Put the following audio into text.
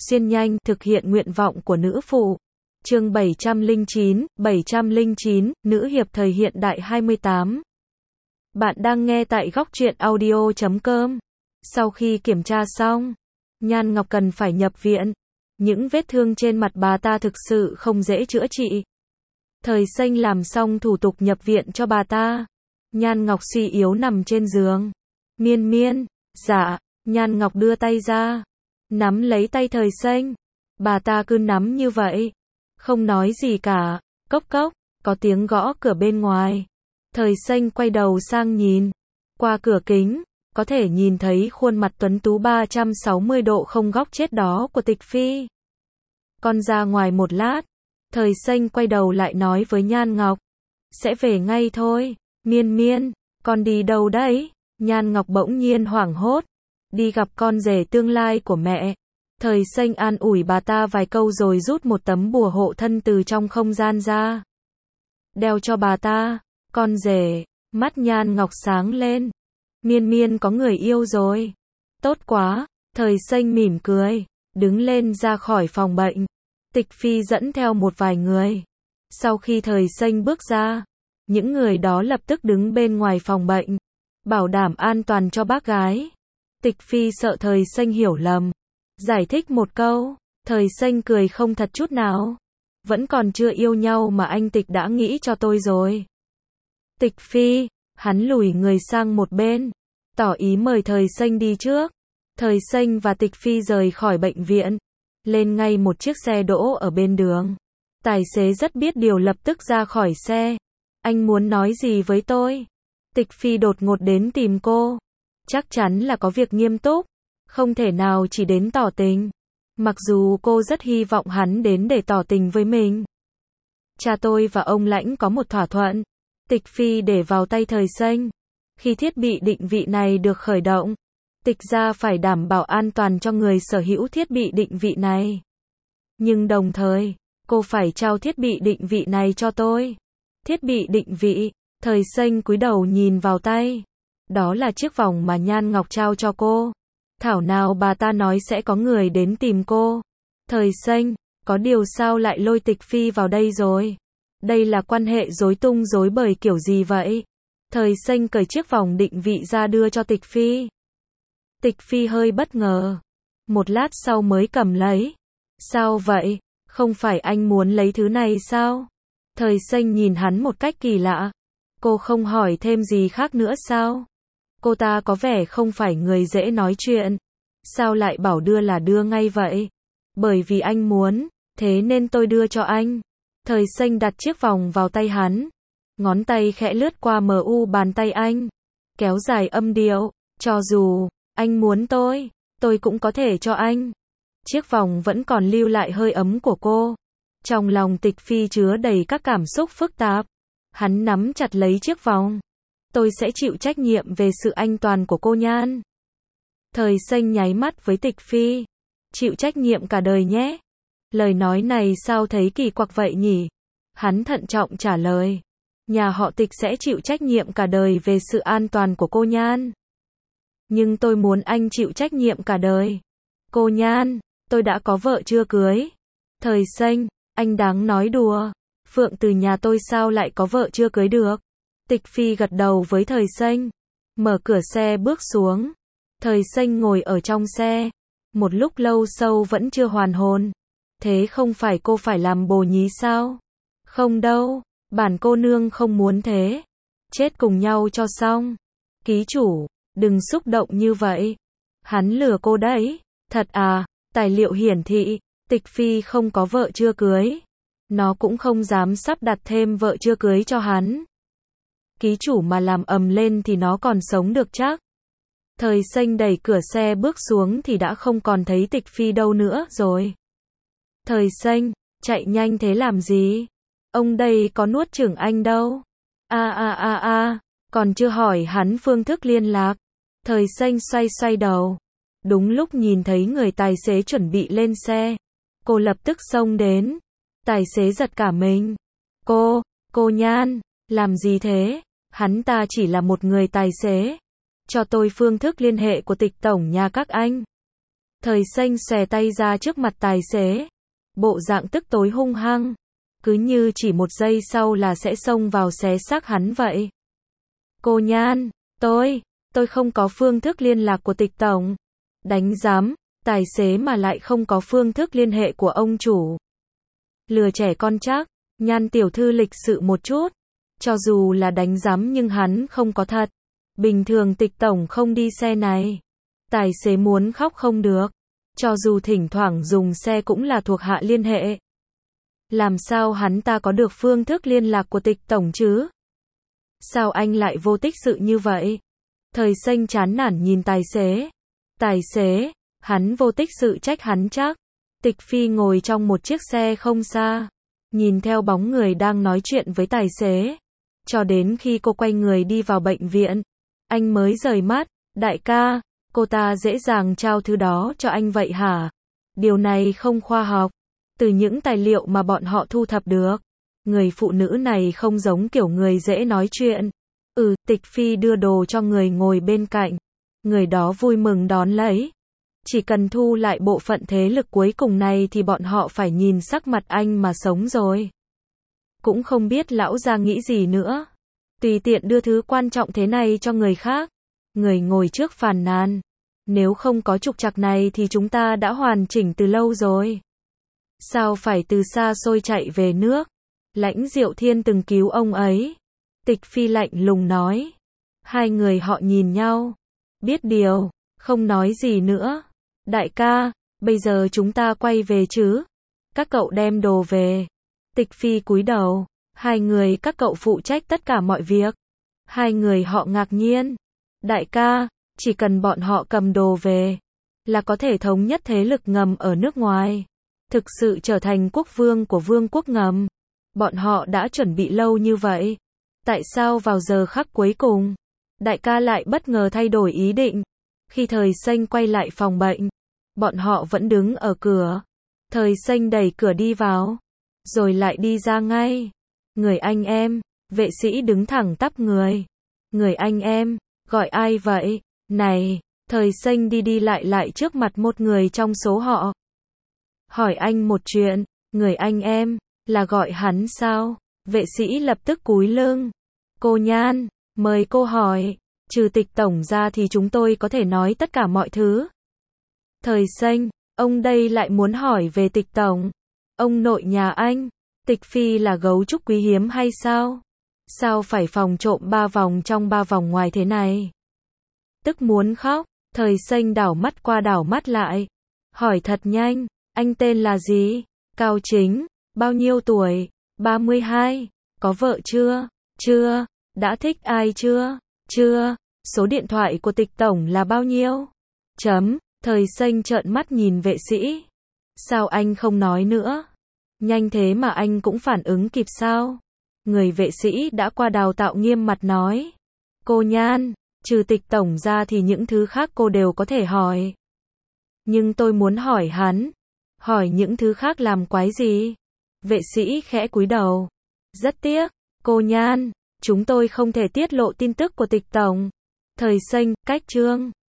xuyên nhanh, thực hiện nguyện vọng của nữ phụ. Chương 709, nữ hiệp thời hiện đại 28. Bạn đang nghe tại góc truyện audio.com. Sau khi kiểm tra xong, Nhan Ngọc cần phải nhập viện. Những vết thương trên mặt bà ta thực sự không dễ chữa trị. Thời Xanh làm xong thủ tục nhập viện cho bà ta. Nhan Ngọc suy yếu nằm trên giường. Miên Miên, dạ. Nhan Ngọc đưa tay ra, nắm lấy tay Thời Xanh. Bà ta cứ nắm như vậy, không nói gì cả. Cốc cốc, có tiếng gõ cửa bên ngoài. Thời Xanh quay đầu sang nhìn. Qua cửa kính, có thể nhìn thấy khuôn mặt tuấn tú 360 độ không góc chết đó của Tịch Phi. Con ra ngoài một lát. Thời Xanh quay đầu lại nói với Nhan Ngọc. Sẽ về ngay thôi. Miên Miên, con đi đâu đấy? Nhan Ngọc bỗng nhiên hoảng hốt. Đi gặp con rể tương lai của mẹ. Thời Xanh an ủi bà ta vài câu rồi rút một tấm bùa hộ thân từ trong không gian ra. Đeo cho bà ta. Con rể, mắt Nhan Ngọc sáng lên. Miên Miên có người yêu rồi. Tốt quá. Thời Xanh mỉm cười, đứng lên ra khỏi phòng bệnh. Tịch Phi dẫn theo một vài người. Sau khi Thời Xanh bước ra, những người đó lập tức đứng bên ngoài phòng bệnh, bảo đảm an toàn cho bác gái. Tịch Phi sợ Thời Xanh hiểu lầm, giải thích một câu. Thời Xanh cười không thật chút nào. Vẫn còn chưa yêu nhau mà anh Tịch đã nghĩ cho tôi rồi. Tịch Phi, hắn lùi người sang một bên, tỏ ý mời Thời Xanh đi trước. Thời Xanh và Tịch Phi rời khỏi bệnh viện, lên ngay một chiếc xe đỗ ở bên đường. Tài xế rất biết điều lập tức ra khỏi xe. Anh muốn nói gì với tôi? Tịch Phi đột ngột đến tìm cô. Chắc chắn là có việc nghiêm túc, không thể nào chỉ đến tỏ tình. Mặc dù cô rất hy vọng hắn đến để tỏ tình với mình. Cha tôi và ông Lãnh có một thỏa thuận. Tịch Phi để vào tay Thời Xanh. Khi thiết bị định vị này được khởi động, Tịch gia phải đảm bảo an toàn cho người sở hữu thiết bị định vị này. Nhưng đồng thời, cô phải trao thiết bị định vị này cho tôi. Thiết bị định vị. Thời Xanh cúi đầu nhìn vào tay. Đó là chiếc vòng mà Nhan Ngọc trao cho cô. Thảo nào bà ta nói sẽ có người đến tìm cô. Thời Xanh, có điều sao lại lôi Tịch Phi vào đây rồi? Đây là quan hệ rối tung rối bời kiểu gì vậy? Thời Xanh cởi chiếc vòng định vị ra đưa cho Tịch Phi. Tịch Phi hơi bất ngờ. Một lát sau mới cầm lấy. Sao vậy? Không phải anh muốn lấy thứ này sao? Thời Xanh nhìn hắn một cách kỳ lạ. Cô không hỏi thêm gì khác nữa sao? Cô ta có vẻ không phải người dễ nói chuyện. Sao lại bảo đưa là đưa ngay vậy? Bởi vì anh muốn, thế nên tôi đưa cho anh. Thời Xanh đặt chiếc vòng vào tay hắn. Ngón tay khẽ lướt qua mu bàn tay anh. Kéo dài âm điệu. Cho dù anh muốn tôi cũng có thể cho anh. Chiếc vòng vẫn còn lưu lại hơi ấm của cô. Trong lòng Tịch Phi chứa đầy các cảm xúc phức tạp. Hắn nắm chặt lấy chiếc vòng. Tôi sẽ chịu trách nhiệm về sự an toàn của cô Nhan. Thời Xanh nháy mắt với Tịch Phi. Chịu trách nhiệm cả đời nhé. Lời nói này sao thấy kỳ quặc vậy nhỉ? Hắn thận trọng trả lời. Nhà họ Tịch sẽ chịu trách nhiệm cả đời về sự an toàn của cô Nhan. Nhưng tôi muốn anh chịu trách nhiệm cả đời. Cô Nhan, tôi đã có vợ chưa cưới. Thời Xanh, anh đáng nói đùa. Phượng từ nhà tôi sao lại có vợ chưa cưới được? Tịch Phi gật đầu với Thời Xanh. Mở cửa xe bước xuống. Thời Xanh ngồi ở trong xe. Một lúc lâu sâu vẫn chưa hoàn hồn. Thế không phải cô phải làm bồ nhí sao? Không đâu, bản cô nương không muốn thế. Chết cùng nhau cho xong. Ký chủ, đừng xúc động như vậy. Hắn lừa cô đấy. Thật à? Tài liệu hiển thị, Tịch Phi không có vợ chưa cưới. Nó cũng không dám sắp đặt thêm vợ chưa cưới cho hắn. Ký chủ mà làm ầm lên thì nó còn sống được chắc. Thời Xanh đẩy cửa xe bước xuống thì đã không còn thấy Tịch Phi đâu nữa rồi. Thời Xanh, chạy nhanh thế làm gì? Ông đây có nuốt chửng anh đâu. Còn chưa hỏi hắn phương thức liên lạc. Thời Xanh xoay đầu. Đúng lúc nhìn thấy người tài xế chuẩn bị lên xe. Cô lập tức xông đến. Tài xế giật cả mình. Cô Nhan, làm gì thế? Hắn ta chỉ là một người tài xế. Cho tôi phương thức liên hệ của Tịch tổng nhà các anh. Thời xanh xòe tay ra trước mặt tài xế. Bộ dạng tức tối hung hăng. Cứ như chỉ một giây sau là sẽ xông vào xé xác hắn vậy. Cô Nhan, tôi không có phương thức liên lạc của Tịch tổng. Đánh giám, tài xế mà lại không có phương thức liên hệ của ông chủ. Lừa trẻ con chắc, Nhan tiểu thư lịch sự một chút. Cho dù là đánh giám nhưng hắn không có thật. Bình thường Tịch tổng không đi xe này. Tài xế muốn khóc không được. Cho dù thỉnh thoảng dùng xe cũng là thuộc hạ liên hệ. Làm sao hắn ta có được phương thức liên lạc của Tịch tổng chứ? Sao anh lại vô tích sự như vậy? Thời xanh chán nản nhìn tài xế. Tài xế, hắn vô tích sự trách hắn chắc. Tịch Phi ngồi trong một chiếc xe không xa. Nhìn theo bóng người đang nói chuyện với tài xế. Cho đến khi cô quay người đi vào bệnh viện. Anh mới rời mắt. Đại ca, cô ta dễ dàng trao thứ đó cho anh vậy hả? Điều này không khoa học. Từ những tài liệu mà bọn họ thu thập được. Người phụ nữ này không giống kiểu người dễ nói chuyện. Tịch Phi đưa đồ cho người ngồi bên cạnh. Người đó vui mừng đón lấy. Chỉ cần thu lại bộ phận thế lực cuối cùng này thì bọn họ phải nhìn sắc mặt anh mà sống rồi. Cũng không biết lão gia nghĩ gì nữa. Tùy tiện đưa thứ quan trọng thế này cho người khác. Người ngồi trước phàn nàn. Nếu không có trục trặc này thì chúng ta đã hoàn chỉnh từ lâu rồi. Sao phải từ xa xôi chạy về nước? Lãnh Diệu Thiên từng cứu ông ấy. Tịch Phi lạnh lùng nói. Hai người họ nhìn nhau. Biết điều, không nói gì nữa. Đại ca, bây giờ chúng ta quay về chứ? Các cậu đem đồ về. Tịch Phi cúi đầu. Hai người các cậu phụ trách tất cả mọi việc. Hai người họ ngạc nhiên. Đại ca, chỉ cần bọn họ cầm đồ về, là có thể thống nhất thế lực ngầm ở nước ngoài. Thực sự trở thành quốc vương của vương quốc ngầm. Bọn họ đã chuẩn bị lâu như vậy. Tại sao vào giờ khắc cuối cùng, đại ca lại bất ngờ thay đổi ý định? Khi Thời xanh quay lại phòng bệnh, bọn họ vẫn đứng ở cửa. Thời xanh đẩy cửa đi vào, rồi lại đi ra ngay. Người anh em, vệ sĩ đứng thẳng tắp người. Người anh em, gọi ai vậy? Này, Thời xanh đi đi lại trước mặt một người trong số họ. Hỏi anh một chuyện, người anh em, là gọi hắn sao? Vệ sĩ lập tức cúi lưng. Cô Nhan, mời cô hỏi. Trừ Tịch tổng ra thì chúng tôi có thể nói tất cả mọi thứ. Thời xanh, ông đây lại muốn hỏi về Tịch tổng. Ông nội nhà anh, Tịch Phi là gấu trúc quý hiếm hay sao? Sao phải phòng trộm 3 vòng trong 3 vòng ngoài thế này? Tức muốn khóc, Thời xanh đảo mắt qua đảo mắt lại. Hỏi thật nhanh, anh tên là gì? Cao Chính, bao nhiêu tuổi? 32, có vợ chưa? Chưa, đã thích ai chưa? Chưa, số điện thoại của Tịch tổng là bao nhiêu? Thời xanh trợn mắt nhìn vệ sĩ. Sao anh không nói nữa? Nhanh thế mà anh cũng phản ứng kịp sao? Người vệ sĩ đã qua đào tạo nghiêm mặt nói. Cô Nhan, trừ Tịch tổng ra thì những thứ khác cô đều có thể hỏi. Nhưng tôi muốn hỏi hắn. Hỏi những thứ khác làm quái gì? Vệ sĩ khẽ cúi đầu. Rất tiếc, cô Nhan, chúng tôi không thể tiết lộ tin tức của Tịch tổng. Thời xanh, cách chương.